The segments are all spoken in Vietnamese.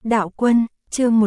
Đạo Quân, chương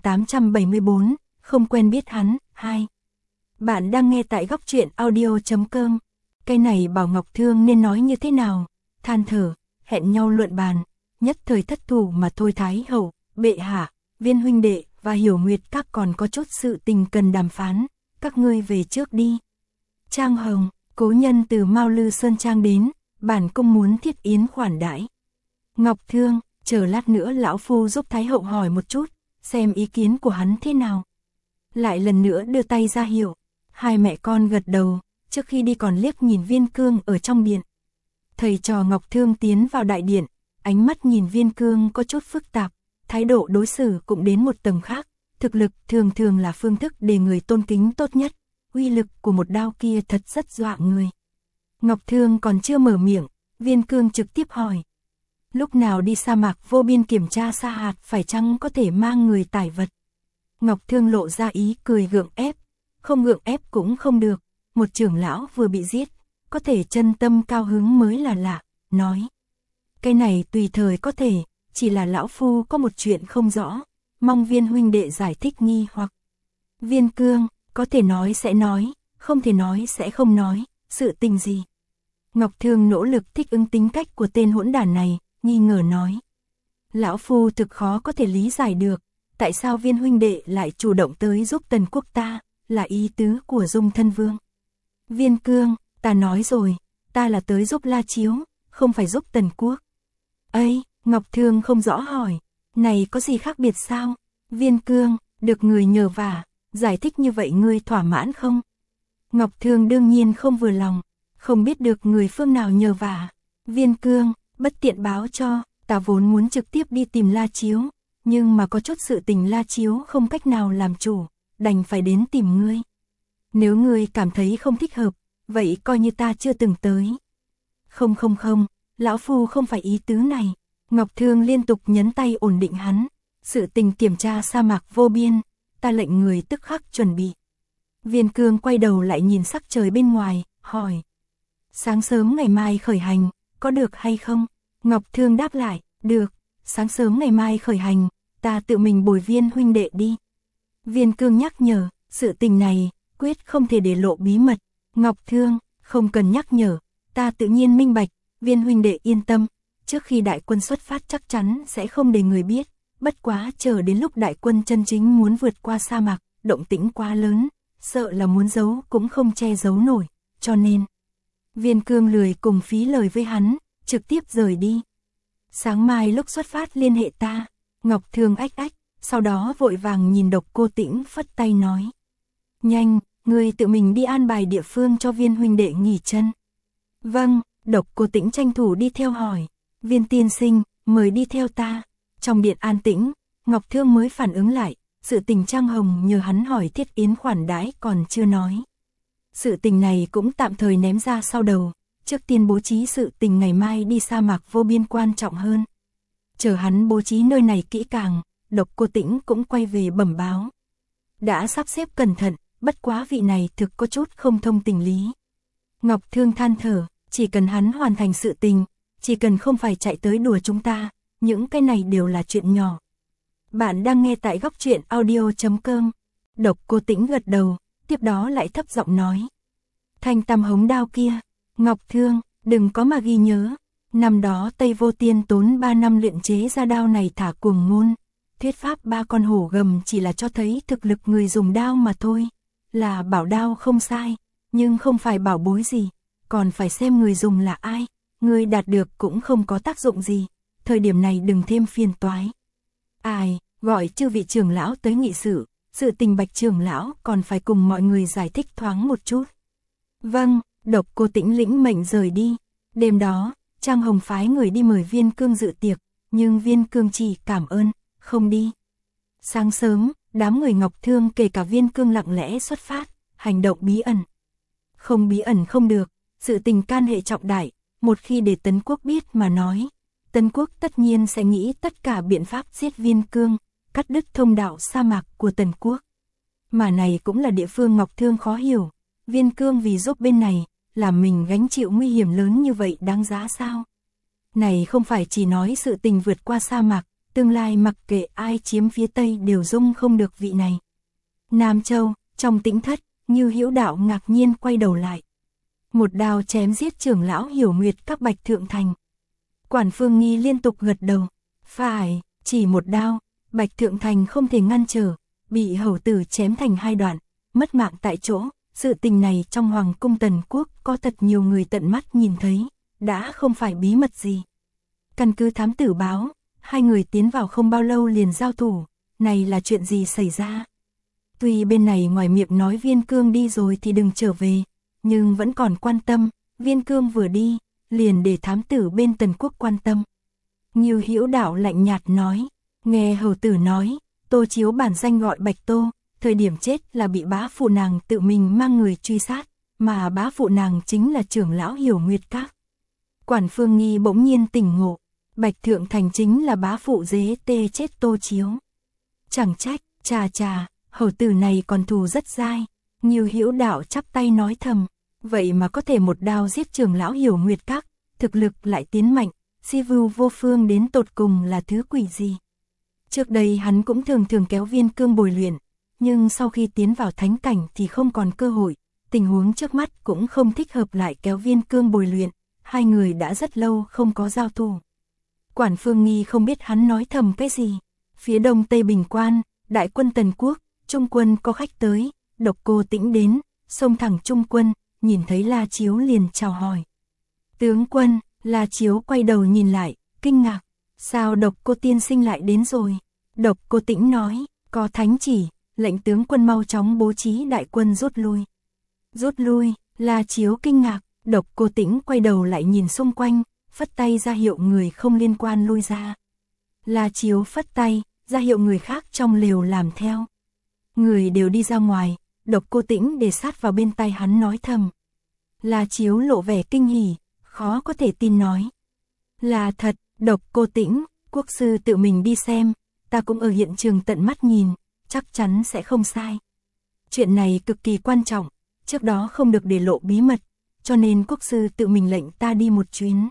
1874, không quen biết hắn, 2. Bạn đang nghe tại góc truyện audio.com. Cái này bảo Ngọc Thương nên nói như thế nào? Than thở, hẹn nhau luận bàn, nhất thời thất thủ mà thôi. Thái hậu, bệ hạ, Viên huynh đệ và Hiểu Nguyệt các còn có chút sự tình cần đàm phán, các ngươi về trước đi. Trang Hồng, cố nhân từ Mao Lư Sơn Trang đến, bản cung muốn thiết yến khoản đãi. Ngọc Thương, chờ lát nữa lão phu giúp Thái hậu hỏi một chút, xem ý kiến của hắn thế nào. Lại lần nữa đưa tay ra hiệu, hai mẹ con gật đầu, trước khi đi còn liếc nhìn Viên Cương ở trong điện. Thầy trò Ngọc Thương tiến vào đại điện, ánh mắt nhìn Viên Cương có chút phức tạp, thái độ đối xử cũng đến một tầng khác, thực lực thường thường là phương thức để người tôn kính tốt nhất, uy lực của một đao kia thật rất dọa người. Ngọc Thương còn chưa mở miệng, Viên Cương trực tiếp hỏi. Lúc nào đi sa mạc vô biên kiểm tra sa hạt phải chăng có thể mang người tải vật? Ngọc Thương lộ ra ý cười gượng ép, không gượng ép cũng không được, một trưởng lão vừa bị giết, có thể chân tâm cao hứng mới là lạ, nói. Cái này tùy thời có thể, chỉ là lão phu có một chuyện không rõ, mong Viên huynh đệ giải thích nghi hoặc. Viên Cương, có thể nói sẽ nói, không thể nói sẽ không nói, sự tình gì? Ngọc Thương nỗ lực thích ứng tính cách của tên hỗn đản này, nghi ngờ nói. Lão phu thực khó có thể lý giải được, tại sao Viên huynh đệ lại chủ động tới giúp Tần quốc ta, là ý tứ của Dung Thân Vương. Viên Cương, ta nói rồi, ta là tới giúp La Chiếu, không phải giúp Tần quốc. Ây, Ngọc Thương không rõ hỏi, này có gì khác biệt sao? Viên Cương, được người nhờ vả, giải thích như vậy ngươi thỏa mãn không? Ngọc Thương đương nhiên không vừa lòng, không biết được người phương nào nhờ vả. Viên Cương, bất tiện báo cho, ta vốn muốn trực tiếp đi tìm La Chiếu, nhưng mà có chút sự tình La Chiếu không cách nào làm chủ, đành phải đến tìm ngươi. Nếu ngươi cảm thấy không thích hợp, vậy coi như ta chưa từng tới. Không, lão phu không phải ý tứ này. Ngọc Thương liên tục nhấn tay ổn định hắn, sự tình kiểm tra sa mạc vô biên, ta lệnh người tức khắc chuẩn bị. Viên Cương quay đầu lại nhìn sắc trời bên ngoài, hỏi. Sáng sớm ngày mai khởi hành, có được hay không? Ngọc Thương đáp lại, được, sáng sớm ngày mai khởi hành, ta tự mình bồi Viên huynh đệ đi. Viên Cương nhắc nhở, sự tình này, quyết không thể để lộ bí mật. Ngọc Thương, không cần nhắc nhở, ta tự nhiên minh bạch, Viên huynh đệ yên tâm, trước khi đại quân xuất phát chắc chắn sẽ không để người biết, bất quá chờ đến lúc đại quân chân chính muốn vượt qua sa mạc, động tĩnh quá lớn, sợ là muốn giấu cũng không che giấu nổi, cho nên. Viên Cương lười cùng phí lời với hắn, trực tiếp rời đi. Sáng mai lúc xuất phát liên hệ ta. Ngọc Thương ách, sau đó vội vàng nhìn Độc Cô Tĩnh phất tay nói. Nhanh, ngươi tự mình đi an bài địa phương cho Viên huynh đệ nghỉ chân. Vâng, Độc Cô Tĩnh tranh thủ đi theo hỏi. Viên tiên sinh, mời đi theo ta. Trong điện an tĩnh, Ngọc Thương mới phản ứng lại, sự tình Trang Hồng nhờ hắn hỏi thiết yến khoản đãi còn chưa nói. Sự tình này cũng tạm thời ném ra sau đầu, trước tiên bố trí sự tình ngày mai đi sa mạc vô biên quan trọng hơn. Chờ hắn bố trí nơi này kỹ càng, Độc Cô Tĩnh cũng quay về bẩm báo. Đã sắp xếp cẩn thận, bất quá vị này thực có chút không thông tình lý. Ngọc Thương than thở, chỉ cần hắn hoàn thành sự tình, chỉ cần không phải chạy tới đùa chúng ta, những cái này đều là chuyện nhỏ. Bạn đang nghe tại góc truyện audio.com. Độc Cô Tĩnh gật đầu, tiếp đó lại thấp giọng nói. Thanh tăm hống đao kia, Ngọc Thương, đừng có mà ghi nhớ. Năm đó Tây Vô Tiên tốn 3 năm luyện chế ra đao này thả cuồng ngôn. Thuyết pháp 3 con hổ gầm chỉ là cho thấy thực lực người dùng đao mà thôi. Là bảo đao không sai, nhưng không phải bảo bối gì, còn phải xem người dùng là ai. Người đạt được cũng không có tác dụng gì, thời điểm này đừng thêm phiền toái. Ai, gọi chư vị trưởng lão tới nghị sự tình Bạch trưởng lão còn phải cùng mọi người giải thích thoáng một chút. Vâng, Độc Cô Tĩnh lĩnh mệnh rời đi. Đêm đó, Trang Hồng phái người đi mời Viên Cương dự tiệc, nhưng Viên Cương chỉ cảm ơn, không đi. Sáng sớm, đám người Ngọc Thương kể cả Viên Cương lặng lẽ xuất phát, hành động bí ẩn. Không bí ẩn không được, sự tình can hệ trọng đại, một khi để Tấn quốc biết mà nói, Tấn quốc tất nhiên sẽ nghĩ tất cả biện pháp giết Viên Cương, cắt đứt thông đạo sa mạc của Tần quốc. Mà này cũng là địa phương Ngọc Thương khó hiểu, Viên Cương vì giúp bên này, làm mình gánh chịu nguy hiểm lớn như vậy đáng giá sao? Này không phải chỉ nói sự tình vượt qua sa mạc, tương lai mặc kệ ai chiếm phía Tây đều dung không được vị này. Nam Châu, trong tĩnh thất, Như Hữu Đạo ngạc nhiên quay đầu lại. Một đao chém giết trưởng lão Hiểu Nguyệt các Bạch Thượng Thành. Quản Phương Nghi liên tục gật đầu. Phải, chỉ một đao, Bạch Thượng Thành không thể ngăn trở, bị hầu tử chém thành hai đoạn, mất mạng tại chỗ. Sự tình này trong Hoàng cung Tần Quốc có thật nhiều người tận mắt nhìn thấy, đã không phải bí mật gì. Căn cứ thám tử báo, hai người tiến vào không bao lâu liền giao thủ, này là chuyện gì xảy ra? Tuy bên này ngoài miệng nói Viên Cương đi rồi thì đừng trở về, nhưng vẫn còn quan tâm, Viên Cương vừa đi, liền để thám tử bên Tần Quốc quan tâm. Như Hữu Đạo lạnh nhạt nói, nghe hầu tử nói, Tô Chiếu bản danh gọi Bạch Tô, thời điểm chết là bị bá phụ nàng tự mình mang người truy sát, mà bá phụ nàng chính là trưởng lão Hiểu Nguyệt Các. Quản Phương Nghi bỗng nhiên tỉnh ngộ, Bạch Thượng Thành chính là bá phụ dế tê chết Tô Chiếu. Chẳng trách, chà, hầu tử này còn thù rất dai. Như Hữu Đạo chắp tay nói thầm, vậy mà có thể một đao giết trưởng lão Hiểu Nguyệt Các, thực lực lại tiến mạnh, si vưu vô phương đến tột cùng là thứ quỷ gì. Trước đây hắn cũng thường kéo Viên Cương bồi luyện, nhưng sau khi tiến vào thánh cảnh thì không còn cơ hội, tình huống trước mắt cũng không thích hợp lại kéo Viên Cương bồi luyện, hai người đã rất lâu không có giao thủ. Quản Phương Nghi không biết hắn nói thầm cái gì. Phía đông Tây Bình Quan, đại quân Tần Quốc, Trung quân có khách tới, Độc Cô Tĩnh đến, xông thẳng Trung quân, nhìn thấy La Chiếu liền chào hỏi. Tướng quân, La Chiếu quay đầu nhìn lại, kinh ngạc, sao Độc Cô tiên sinh lại đến rồi? Độc Cô Tĩnh nói, có thánh chỉ, lệnh tướng quân mau chóng bố trí đại quân rút lui. Rút lui, La Chiếu kinh ngạc, Độc Cô Tĩnh quay đầu lại nhìn xung quanh, phất tay ra hiệu người không liên quan lui ra. La Chiếu phất tay, ra hiệu người khác trong lều làm theo. Người đều đi ra ngoài, Độc Cô Tĩnh để sát vào bên tai hắn nói thầm. La Chiếu lộ vẻ kinh hỉ, khó có thể tin nói. Là thật, Độc Cô Tĩnh, quốc sư tự mình đi xem, ta cũng ở hiện trường tận mắt nhìn, chắc chắn sẽ không sai. Chuyện này cực kỳ quan trọng, trước đó không được để lộ bí mật, cho nên quốc sư tự mình lệnh ta đi một chuyến.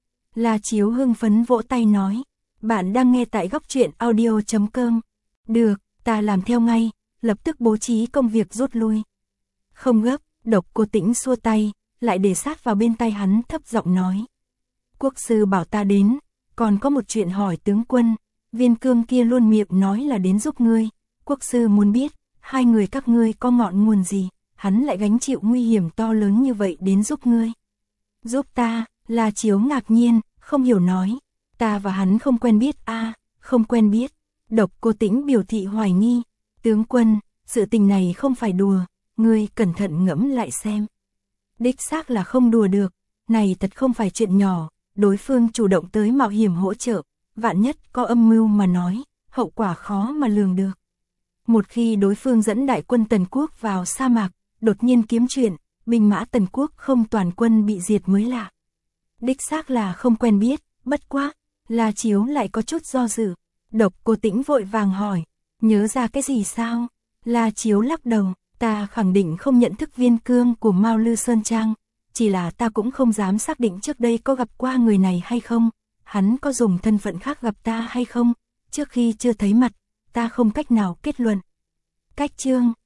La Chiếu hưng phấn vỗ tay nói, bạn đang nghe tại Góc Truyện Audio.com. Được, ta làm theo ngay, lập tức bố trí công việc rút lui. Không gấp, Độc Cô Tĩnh xua tay, lại để sát vào bên tai hắn thấp giọng nói. Quốc sư bảo ta đến, còn có một chuyện hỏi tướng quân, Viên Cương kia luôn miệng nói là đến giúp ngươi, quốc sư muốn biết, hai người các ngươi có ngọn nguồn gì, hắn lại gánh chịu nguy hiểm to lớn như vậy đến giúp ngươi. Giúp ta, La Chiếu ngạc nhiên, không hiểu nói, ta và hắn không quen biết không quen biết. Độc Cô Tĩnh biểu thị hoài nghi, tướng quân, sự tình này không phải đùa, ngươi cẩn thận ngẫm lại xem. Đích xác là không đùa được, này thật không phải chuyện nhỏ, đối phương chủ động tới mạo hiểm hỗ trợ, vạn nhất có âm mưu mà nói, hậu quả khó mà lường được. Một khi đối phương dẫn đại quân Tần Quốc vào sa mạc, đột nhiên kiếm chuyện, binh mã Tần Quốc không toàn quân bị diệt mới lạ. Đích xác là không quen biết, bất quá, La Chiếu lại có chút do dự. Độc Cô Tĩnh vội vàng hỏi, nhớ ra cái gì sao? La Chiếu lắc đầu, ta khẳng định không nhận thức Viên Cương của Mao Lư Sơn Trang, chỉ là ta cũng không dám xác định trước đây có gặp qua người này hay không, hắn có dùng thân phận khác gặp ta hay không, trước khi chưa thấy mặt, ta không cách nào kết luận. Cách chương